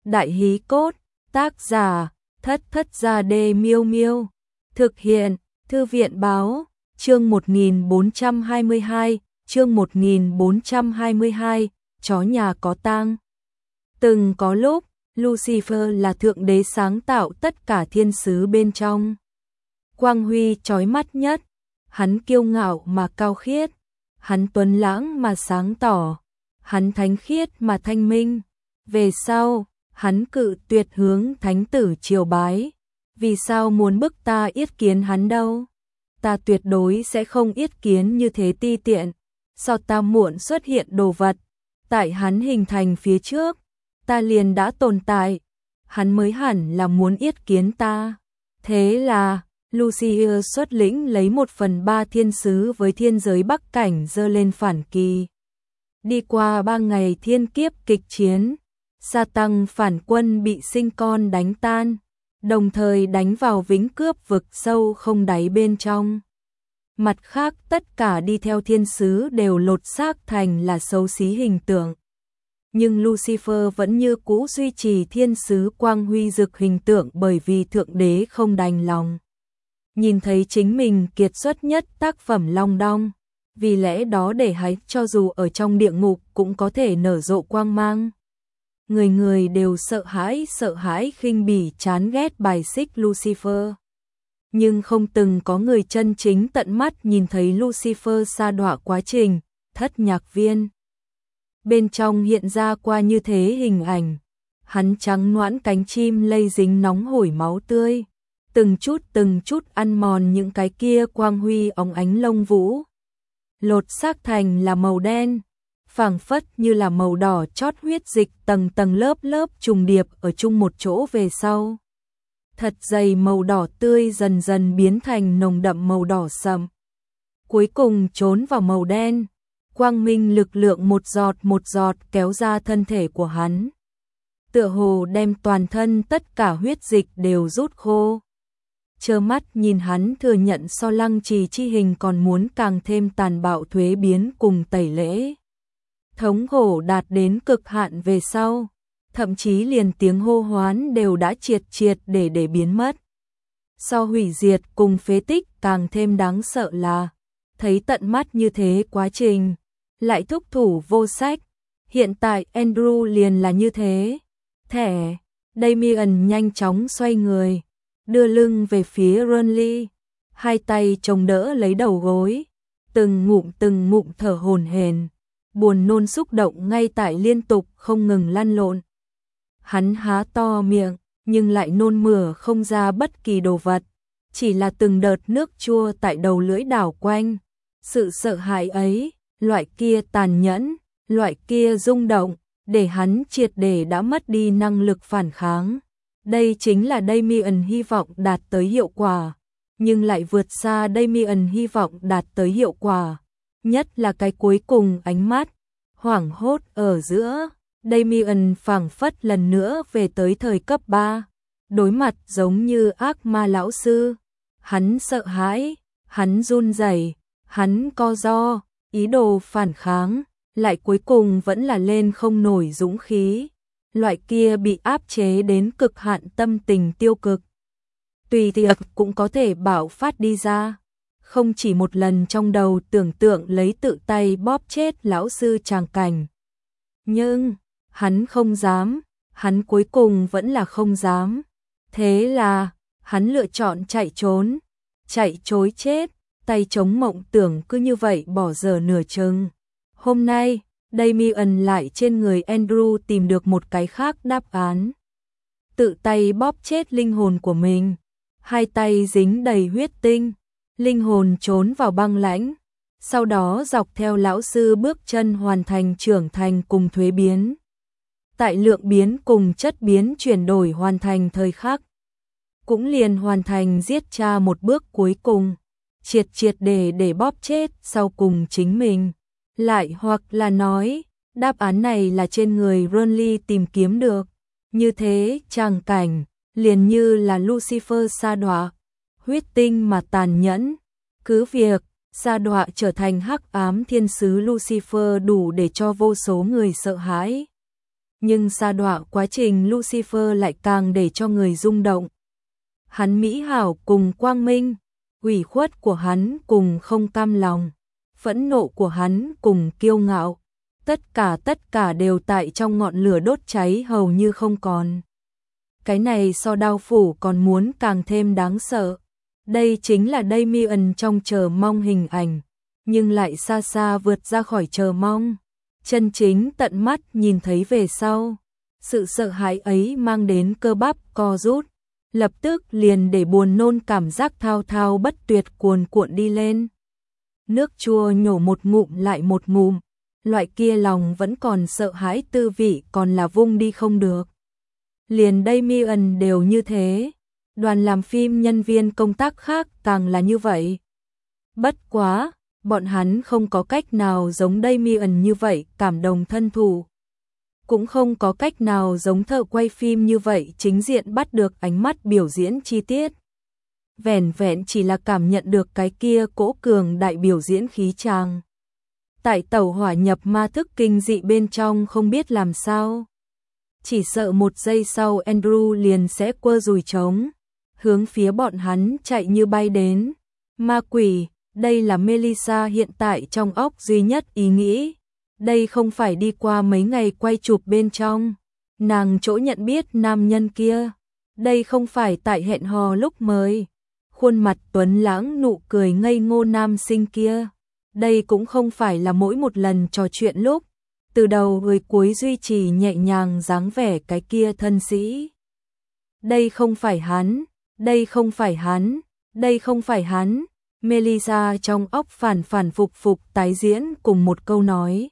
Đại hí cốt, tác giả, Thất Thất Gia Đê Miêu Miêu. Thực hiện, Thư viện báo, chương 1422, chương 1422, chó nhà có tang. Từng có lúc, Lucifer là thượng đế sáng tạo tất cả thiên sứ bên trong. Quang huy chói mắt nhất, hắn kiêu ngạo mà cao khiết, hắn tuấn lãng mà sáng tỏ, hắn thánh khiết mà thanh minh. Về sau, hắn cự tuyệt hướng thánh tử triều bái. Vì sao muốn bức ta yết kiến hắn đâu? Ta tuyệt đối sẽ không yết kiến như thế ti tiện. Sao ta muộn xuất hiện đồ vật? Tại hắn hình thành phía trước, ta liền đã tồn tại. Hắn mới hẳn là muốn yết kiến ta. Thế là, Lucifer xuất lĩnh lấy 1/3 thiên sứ với thiên giới Bắc Cảnh dơ lên phản kỳ. Đi qua 3 ngày thiên kiếp kịch chiến, Sa Tăng phản quân bị sinh con đánh tan, đồng thời đánh vào vĩnh cướp vực sâu không đáy bên trong. Mặt khác tất cả đi theo thiên sứ đều lột xác thành là xấu xí hình tượng. Nhưng Lucifer vẫn như cũ duy trì thiên sứ quang huy rực hình tượng bởi vì thượng đế không đành lòng nhìn thấy chính mình kiệt xuất nhất tác phẩm long đong. Vì lẽ đó để hắn cho dù ở trong địa ngục cũng có thể nở rộ quang mang. Người người đều sợ hãi khinh bỉ chán ghét bài xích Lucifer. Nhưng không từng có người chân chính tận mắt nhìn thấy Lucifer sa đọa quá trình, thất nhạc viên. Bên trong hiện ra qua như thế hình ảnh, hắn trắng noãn cánh chim lây dính nóng hổi máu tươi, từng chút ăn mòn những cái kia quang huy óng ánh lông vũ. Lột xác thành là màu đen, phảng phất như là màu đỏ chót huyết dịch tầng tầng lớp lớp trùng điệp ở chung một chỗ về sau. Thật dày màu đỏ tươi dần dần biến thành nồng đậm màu đỏ sậm. Cuối cùng trốn vào màu đen, quang minh lực lượng một giọt kéo ra thân thể của hắn. Tựa hồ đem toàn thân tất cả huyết dịch đều rút khô. Trơ mắt nhìn hắn thừa nhận so lăng trì chi hình còn muốn càng thêm tàn bạo thuế biến cùng tẩy lễ. Thống khổ đạt đến cực hạn về sau, thậm chí liền tiếng hô hoán đều đã triệt để biến mất. So hủy diệt cùng phế tích càng thêm đáng sợ là, thấy tận mắt như thế quá trình, lại thúc thủ vô sách. Hiện tại Andrew liền là như thế. Thẻ, Damien nhanh chóng xoay người, đưa lưng về phía Renly, hai tay chống đỡ lấy đầu gối, từng ngụm thở hổn hển, buồn nôn xúc động ngay tại liên tục không ngừng lăn lộn. Hắn há to miệng, nhưng lại nôn mửa không ra bất kỳ đồ vật, chỉ là từng đợt nước chua tại đầu lưỡi đảo quanh. Sự sợ hãi ấy, loại kia tàn nhẫn, loại kia rung động, để hắn triệt để đã mất đi năng lực phản kháng. Đây chính là Damien hy vọng đạt tới hiệu quả, nhưng lại vượt xa Damien hy vọng đạt tới hiệu quả. Nhất là cái cuối cùng ánh mắt, hoảng hốt ở giữa, Damien phảng phất lần nữa về tới thời cấp 3, đối mặt giống như ác ma lão sư. Hắn sợ hãi, hắn run rẩy, hắn co ro, ý đồ phản kháng, lại cuối cùng vẫn là lên không nổi dũng khí. Loại kia bị áp chế đến cực hạn tâm tình tiêu cực, tùy tiệc cũng có thể bạo phát đi ra. Không chỉ một lần trong đầu tưởng tượng lấy tự tay bóp chết lão sư tràng cảnh. Nhưng, hắn không dám, hắn cuối cùng vẫn là không dám. Thế là, hắn lựa chọn chạy trốn, chạy trối chết, tay chống mộng tưởng cứ như vậy bỏ dở nửa chừng. Hôm nay, Damien lại trên người Andrew tìm được một cái khác đáp án. Tự tay bóp chết linh hồn của mình, hai tay dính đầy huyết tinh, linh hồn trốn vào băng lãnh, sau đó dọc theo lão sư bước chân hoàn thành trưởng thành cùng thuế biến. Tại lượng biến cùng chất biến chuyển đổi hoàn thành thời khắc, cũng liền hoàn thành giết cha một bước cuối cùng, triệt để bóp chết sau cùng chính mình. Lại hoặc là nói, đáp án này là trên người Renly tìm kiếm được. Như thế, tràng cảnh, liền như là Lucifer sa đọa, huyết tinh mà tàn nhẫn. Cứ việc, sa đọa trở thành hắc ám thiên sứ Lucifer đủ để cho vô số người sợ hãi. nhưng sa đọa quá trình Lucifer lại càng để cho người rung động. Hắn mỹ hảo cùng quang minh, ủy khuất của hắn cùng không cam lòng, phẫn nộ của hắn cùng kiêu ngạo, tất cả đều tại trong ngọn lửa đốt cháy hầu như không còn. Cái này so đao phủ còn muốn càng thêm đáng sợ. Đây chính là Damien trong chờ mong hình ảnh, nhưng lại xa xa vượt ra khỏi chờ mong. Chân chính tận mắt nhìn thấy về sau, sự sợ hãi ấy mang đến cơ bắp co rút, lập tức liền để buồn nôn cảm giác thao thao bất tuyệt cuồn cuộn đi lên. Nước chua nhổ một ngụm lại một ngụm, loại kia lòng vẫn còn sợ hãi tư vị còn là vung đi không được. Liền Damien đều như thế, đoàn làm phim nhân viên công tác khác càng là như vậy. Bất quá, bọn hắn không có cách nào giống Damien như vậy cảm động thân thủ. Cũng không có cách nào giống thợ quay phim như vậy chính diện bắt được ánh mắt biểu diễn chi tiết. Vẻn vẹn chỉ là cảm nhận được cái kia cỗ cường đại biểu diễn khí tràng. Tại tàu hỏa nhập ma thức kinh dị bên trong không biết làm sao. Chỉ sợ một giây sau Andrew liền sẽ quơ dùi trống, hướng phía bọn hắn chạy như bay đến. Ma quỷ, đây là Melissa hiện tại trong óc duy nhất ý nghĩ. Đây không phải đi qua mấy ngày quay chụp bên trong nàng chỗ nhận biết nam nhân kia. Đây không phải tại hẹn hò lúc mới khuôn mặt tuấn lãng nụ cười ngây ngô nam sinh kia. Đây cũng không phải là mỗi một lần trò chuyện lúc từ đầu người cuối duy trì nhẹ nhàng dáng vẻ cái kia thân sĩ. Đây không phải hắn, đây không phải hắn, đây không phải hắn. Melissa trong óc phản phục tái diễn cùng một câu nói.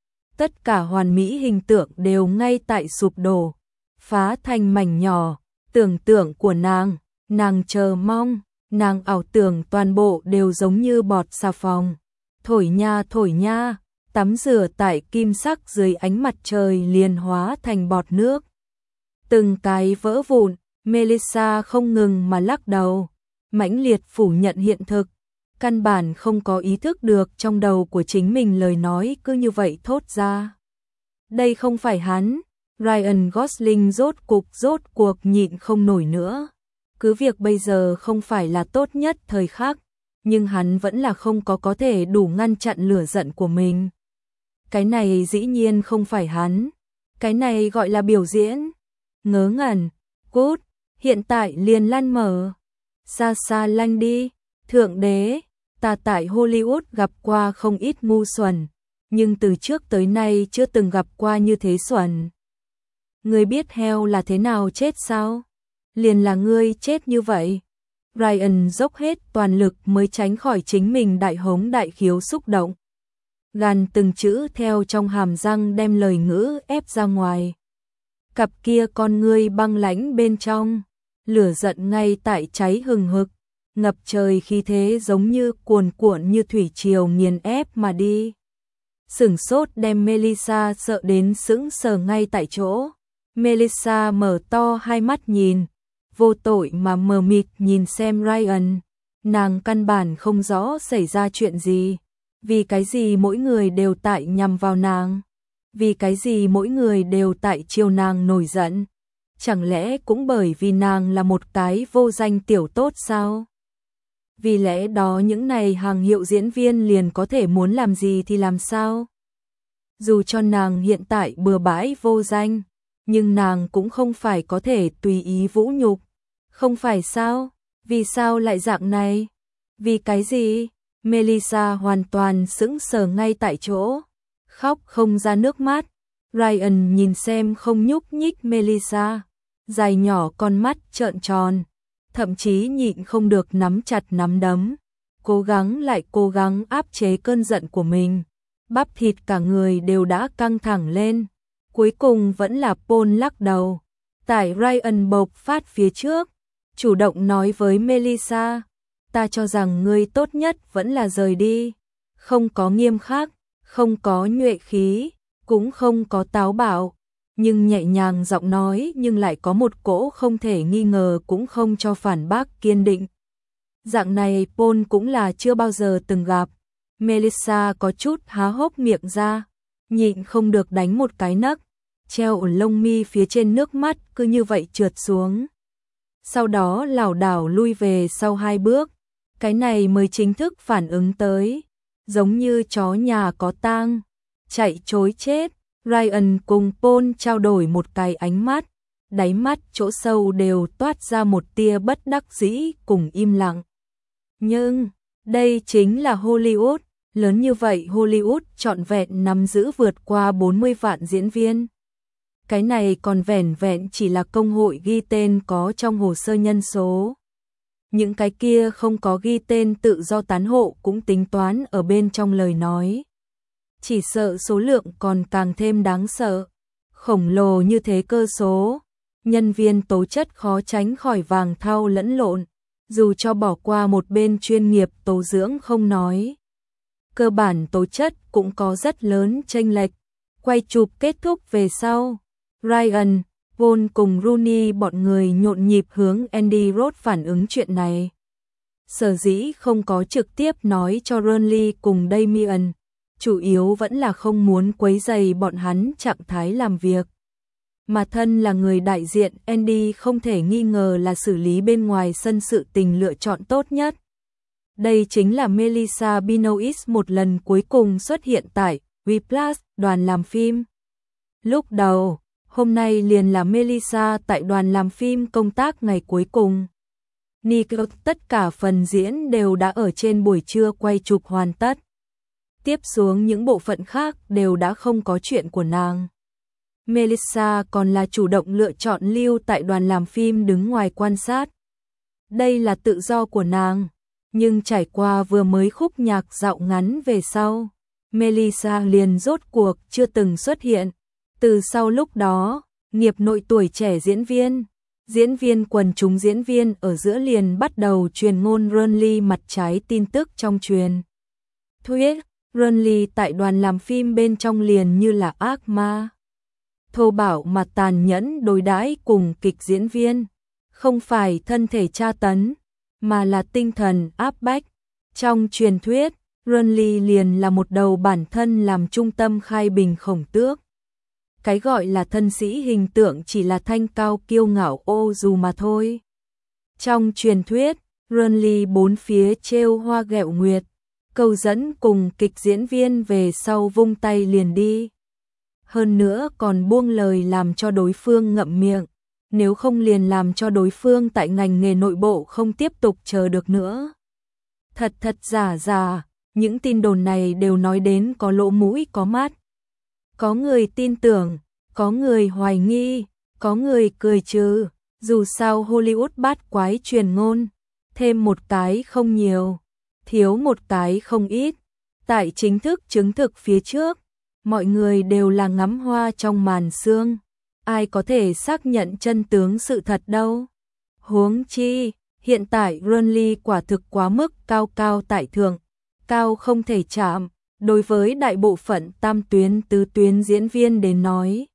Tất cả hoàn mỹ hình tượng đều ngay tại sụp đổ, phá thành mảnh nhỏ. Tưởng tượng của nàng chờ mong, nàng ảo tưởng toàn bộ đều giống như bọt xà phòng. Thổi nha, tắm rửa tại kim sắc dưới ánh mặt trời liền hóa thành bọt nước. Từng cái vỡ vụn, Melissa không ngừng mà lắc đầu, mãnh liệt phủ nhận hiện thực. Căn bản không có ý thức được trong đầu của chính mình lời nói cứ như vậy thốt ra. Đây không phải hắn. Ryan Gosling rốt cuộc nhịn không nổi nữa. Cứ việc bây giờ không phải là tốt nhất thời khắc, nhưng hắn vẫn là không có thể đủ ngăn chặn lửa giận của mình. Cái này dĩ nhiên không phải hắn. Cái này gọi là biểu diễn. Ngớ ngẩn. Cút. Hiện tại liền lăn mở. Xa lanh đi. Thượng đế. Ta tại Hollywood gặp qua không ít ngu xuẩn, nhưng từ trước tới nay chưa từng gặp qua như thế xuẩn. Ngươi biết heo là thế nào chết sao? Liền là ngươi chết như vậy. Ryan dốc hết toàn lực mới tránh khỏi chính mình đại hống đại khiếu xúc động. Gàn từng chữ theo trong hàm răng đem lời ngữ ép ra ngoài. Cặp kia con ngươi băng lãnh bên trong, lửa giận ngay tại cháy hừng hực, ngập trời khí thế giống như cuồn cuộn như thủy triều nghiền ép mà đi. Sửng sốt đem Melissa sợ đến sững sờ ngay tại chỗ. Melissa mở to hai mắt nhìn, vô tội mà mờ mịt nhìn xem Ryan. Nàng căn bản không rõ xảy ra chuyện gì. Vì cái gì mỗi người đều tại nhằm vào nàng? Vì cái gì mỗi người đều tại chiều nàng nổi giận? Chẳng lẽ cũng bởi vì nàng là một cái vô danh tiểu tốt sao? Vì lẽ đó những này hàng hiệu diễn viên liền có thể muốn làm gì thì làm sao? Dù cho nàng hiện tại bừa bãi vô danh, nhưng nàng cũng không phải có thể tùy ý vũ nhục. Không phải sao? Vì sao lại dạng này? Vì cái gì? Melissa hoàn toàn sững sờ ngay tại chỗ, khóc không ra nước mắt. Ryan nhìn xem không nhúc nhích Melissa, dài nhỏ con mắt trợn tròn, thậm chí nhịn không được nắm chặt nắm đấm, cố gắng áp chế cơn giận của mình. Bắp thịt cả người đều đã căng thẳng lên. Cuối cùng vẫn là Paul lắc đầu. Tại Ryan bộc phát phía trước, chủ động nói với Melissa, ta cho rằng ngươi tốt nhất vẫn là rời đi. Không có nghiêm khắc, không có nhuệ khí, cũng không có táo bạo, nhưng nhẹ nhàng giọng nói nhưng lại có một cỗ không thể nghi ngờ cũng không cho phản bác kiên định. Dạng này Paul cũng là chưa bao giờ từng gặp. Melissa có chút há hốc miệng ra, nhịn không được đánh một cái nấc. treo ở lông mi phía trên, nước mắt cứ như vậy trượt xuống. Sau đó lảo đảo lui về sau 2 bước, cái này mới chính thức phản ứng tới, giống như chó nhà có tang, chạy trối chết. Ryan cùng Paul trao đổi một cái ánh mắt, đáy mắt chỗ sâu đều toát ra một tia bất đắc dĩ cùng im lặng. Nhưng, đây chính là Hollywood, lớn như vậy Hollywood trọn vẹn nắm giữ vượt qua 40 vạn diễn viên. Cái này còn vẻn vẹn chỉ là công hội ghi tên có trong hồ sơ nhân số. Những cái kia không có ghi tên tự do tán hộ cũng tính toán ở bên trong lời nói. Chỉ sợ số lượng còn càng thêm đáng sợ. Khổng lồ như thế cơ số, nhân viên tố chất khó tránh khỏi vàng thau lẫn lộn, dù cho bỏ qua một bên chuyên nghiệp tố dưỡng không nói. Cơ bản tố chất cũng có rất lớn chênh lệch. Quay chụp kết thúc về sau, Ryan, Paul cùng Rooney bọn người nhộn nhịp hướng Andy Roth phản ứng chuyện này. Sở dĩ không có trực tiếp nói cho Burnley cùng Damien, chủ yếu vẫn là không muốn quấy rầy bọn hắn trạng thái làm việc. Mà thân là người đại diện, Andy không thể nghi ngờ là xử lý bên ngoài sân sự tình lựa chọn tốt nhất. Đây chính là Melissa Benoist một lần cuối cùng xuất hiện tại Whiplash, đoàn làm phim. Lúc đầu, hôm nay liền là Melissa tại đoàn làm phim công tác ngày cuối cùng. Tất cả phần diễn đều đã ở trên buổi trưa quay chụp hoàn tất. Tiếp xuống những bộ phận khác đều đã không có chuyện của nàng. Melissa còn là chủ động lựa chọn lưu tại đoàn làm phim đứng ngoài quan sát. Đây là tự do của nàng, nhưng trải qua vừa mới khúc nhạc dạo ngắn về sau, Melissa liền rốt cuộc chưa từng xuất hiện. Từ sau lúc đó, nghiệp nội tuổi trẻ diễn viên quần chúng diễn viên ở giữa liền bắt đầu truyền ngôn Burnley mặt trái tin tức trong truyền thuyết. Burnley tại đoàn làm phim bên trong liền như là ác ma, thô bạo mà tàn nhẫn đối đãi cùng kịch diễn viên, không phải thân thể tra tấn, mà là tinh thần áp bách. Trong truyền thuyết, Burnley liền là một đầu bản thân làm trung tâm khai bình khổng tước. Cái gọi là thân sĩ hình tượng chỉ là thanh cao kiêu ngạo ô dù mà thôi. Trong truyền thuyết, Burnley bốn phía trêu hoa ghẹo nguyệt, câu dẫn cùng kịch diễn viên về sau vung tay liền đi. Hơn nữa còn buông lời làm cho đối phương ngậm miệng, nếu không liền làm cho đối phương tại ngành nghề nội bộ không tiếp tục chờ được nữa. Thật giả, những tin đồn này đều nói đến có lỗ mũi có mắt. Có người tin tưởng, có người hoài nghi, có người cười trừ, dù sao Hollywood bát quái truyền ngôn, thêm một cái không nhiều, thiếu một cái không ít. Tại chính thức chứng thực phía trước, mọi người đều là ngắm hoa trong màn sương, ai có thể xác nhận chân tướng sự thật đâu. Huống chi, hiện tại Burnley quả thực quá mức cao tại thượng, cao không thể chạm. Đối với đại bộ phận tam tuyến tứ tuyến diễn viên đến nói,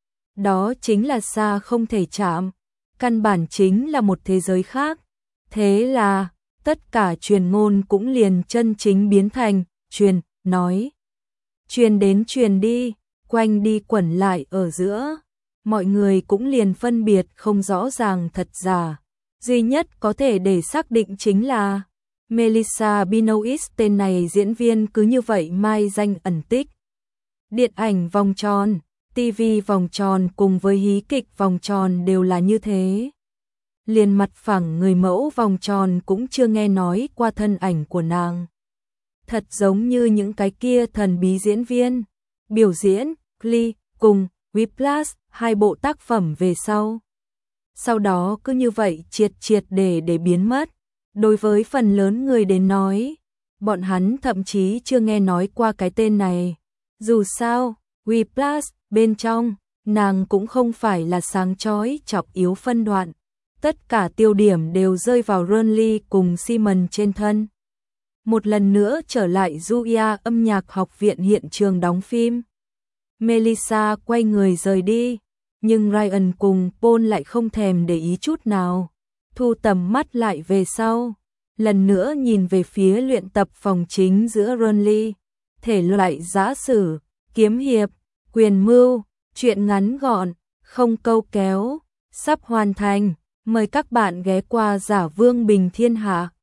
đó chính là xa không thể chạm, căn bản chính là một thế giới khác. Thế là, tất cả truyền ngôn cũng liền chân chính biến thành truyền nói. Truyền đến truyền đi, quanh đi quẩn lại ở giữa, mọi người cũng liền phân biệt không rõ ràng thật giả. Duy nhất có thể để xác định chính là Melissa Benoist tên này diễn viên cứ như vậy mai danh ẩn tích. Điện ảnh vòng tròn, TV vòng tròn cùng với hí kịch vòng tròn đều là như thế. Liền mặt phẳng người mẫu vòng tròn cũng chưa nghe nói qua thân ảnh của nàng. Thật giống như những cái kia thần bí diễn viên, biểu diễn, Glee cùng Whiplash, hai bộ tác phẩm về sau. Sau đó cứ như vậy triệt để biến mất. Đối với phần lớn người đến nói, bọn hắn thậm chí chưa nghe nói qua cái tên này. Dù sao, Whiplash bên trong, nàng cũng không phải là sáng chói chọc yếu phân đoạn. Tất cả tiêu điểm đều rơi vào Burnley cùng Simon trên thân. Một lần nữa trở lại Juilliard âm nhạc học viện hiện trường đóng phim. Melissa quay người rời đi, nhưng Ryan cùng Paul lại không thèm để ý chút nào. Thu tầm mắt lại về sau, lần nữa nhìn về phía luyện tập phòng chính giữa Burnley. Thể loại giã sử, kiếm hiệp, quyền mưu, Chuyện ngắn gọn, không câu kéo, sắp hoàn thành. Mời các bạn ghé qua Giả Vương Bình Thiên Hạ.